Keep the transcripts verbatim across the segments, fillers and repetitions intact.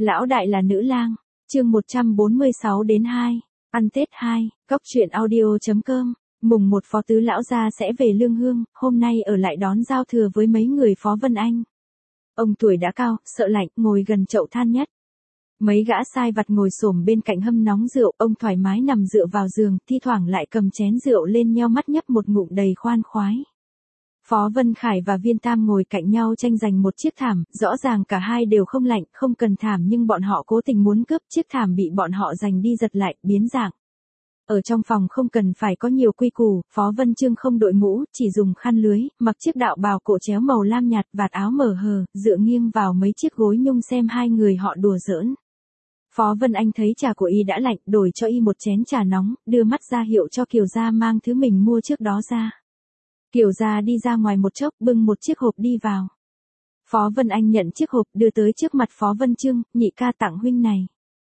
Lão đại là nữ lang, chương một trăm bốn mươi sáu đến hai, ăn Tết hai, cóc truyện audio chấm com. Mùng một Phó Tứ lão gia sẽ về Lương Hương, hôm nay ở lại đón giao thừa với mấy người Phó Vân Anh. Ông tuổi đã cao, sợ lạnh, ngồi gần chậu than nhất. Mấy gã sai vặt ngồi xổm bên cạnh hâm nóng rượu, ông thoải mái nằm dựa vào giường, thi thoảng lại cầm chén rượu lên nheo mắt nhấp một ngụm đầy khoan khoái. Phó Vân Khải và Viên Tam ngồi cạnh nhau tranh giành một chiếc thảm, rõ ràng cả hai đều không lạnh, không cần thảm nhưng bọn họ cố tình muốn cướp chiếc thảm bị bọn họ giành đi giật lại, biến dạng. Ở trong phòng không cần phải có nhiều quy củ, Phó Vân Chương không đội mũ, chỉ dùng khăn lưới, mặc chiếc đạo bào cổ chéo màu lam nhạt, vạt áo mở hờ, dựa nghiêng vào mấy chiếc gối nhung xem hai người họ đùa giỡn. Phó Vân Anh thấy trà của y đã lạnh, đổi cho y một chén trà nóng, đưa mắt ra hiệu cho Kiều Gia mang thứ mình mua trước đó ra. Kiều Gia đi ra ngoài một chốc, bưng một chiếc hộp đi vào. Phó Vân Anh nhận chiếc hộp, đưa tới trước mặt Phó Vân Chương, nhị ca tặng huynh này.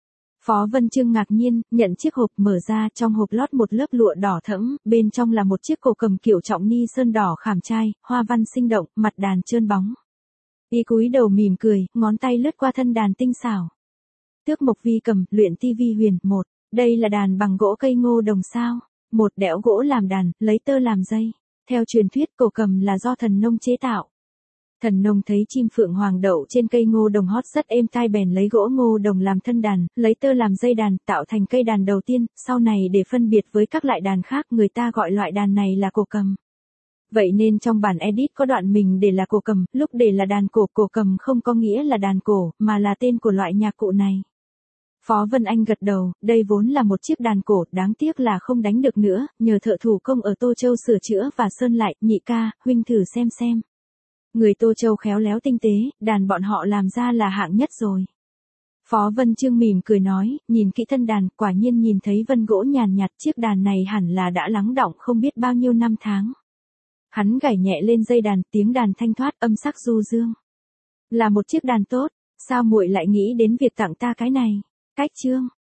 Phó Vân Chương ngạc nhiên, nhận chiếc hộp, mở ra, trong hộp lót một lớp lụa đỏ thẫm, bên trong là một chiếc cổ cầm kiểu trọng ni sơn đỏ khảm trai, hoa văn sinh động, mặt đàn trơn bóng. Y cúi đầu mỉm cười, ngón tay lướt qua thân đàn tinh xảo. Tước Mộc Vi cầm, luyện ti vi huyền, một. Đây là đàn bằng gỗ cây ngô đồng sao. Một đẽo gỗ làm đàn, lấy tơ làm dây. Theo truyền thuyết cổ cầm là do thần nông chế tạo. Thần nông thấy chim phượng hoàng đậu trên cây ngô đồng hót rất êm tai bèn lấy gỗ ngô đồng làm thân đàn, lấy tơ làm dây đàn, tạo thành cây đàn đầu tiên, sau này để phân biệt với các loại đàn khác người ta gọi loại đàn này là cổ cầm. Vậy nên trong bản edit có đoạn mình để là cổ cầm, lúc để là đàn cổ, cổ cầm không có nghĩa là đàn cổ, mà là tên của loại nhạc cụ này. Phó Vân Anh gật đầu, đây vốn là một chiếc đàn cổ, đáng tiếc là không đánh được nữa, nhờ thợ thủ công ở Tô Châu sửa chữa và sơn lại, nhị ca, huynh thử xem xem. Người Tô Châu khéo léo tinh tế, đàn bọn họ làm ra là hạng nhất rồi. Phó Vân Chương mỉm cười nói, nhìn kỹ thân đàn, quả nhiên nhìn thấy vân gỗ nhàn nhạt, chiếc đàn này hẳn là đã lắng đọng không biết bao nhiêu năm tháng. Hắn gảy nhẹ lên dây đàn, tiếng đàn thanh thoát, âm sắc du dương. Là một chiếc đàn tốt, sao muội lại nghĩ đến việc tặng ta cái này? Cách chương,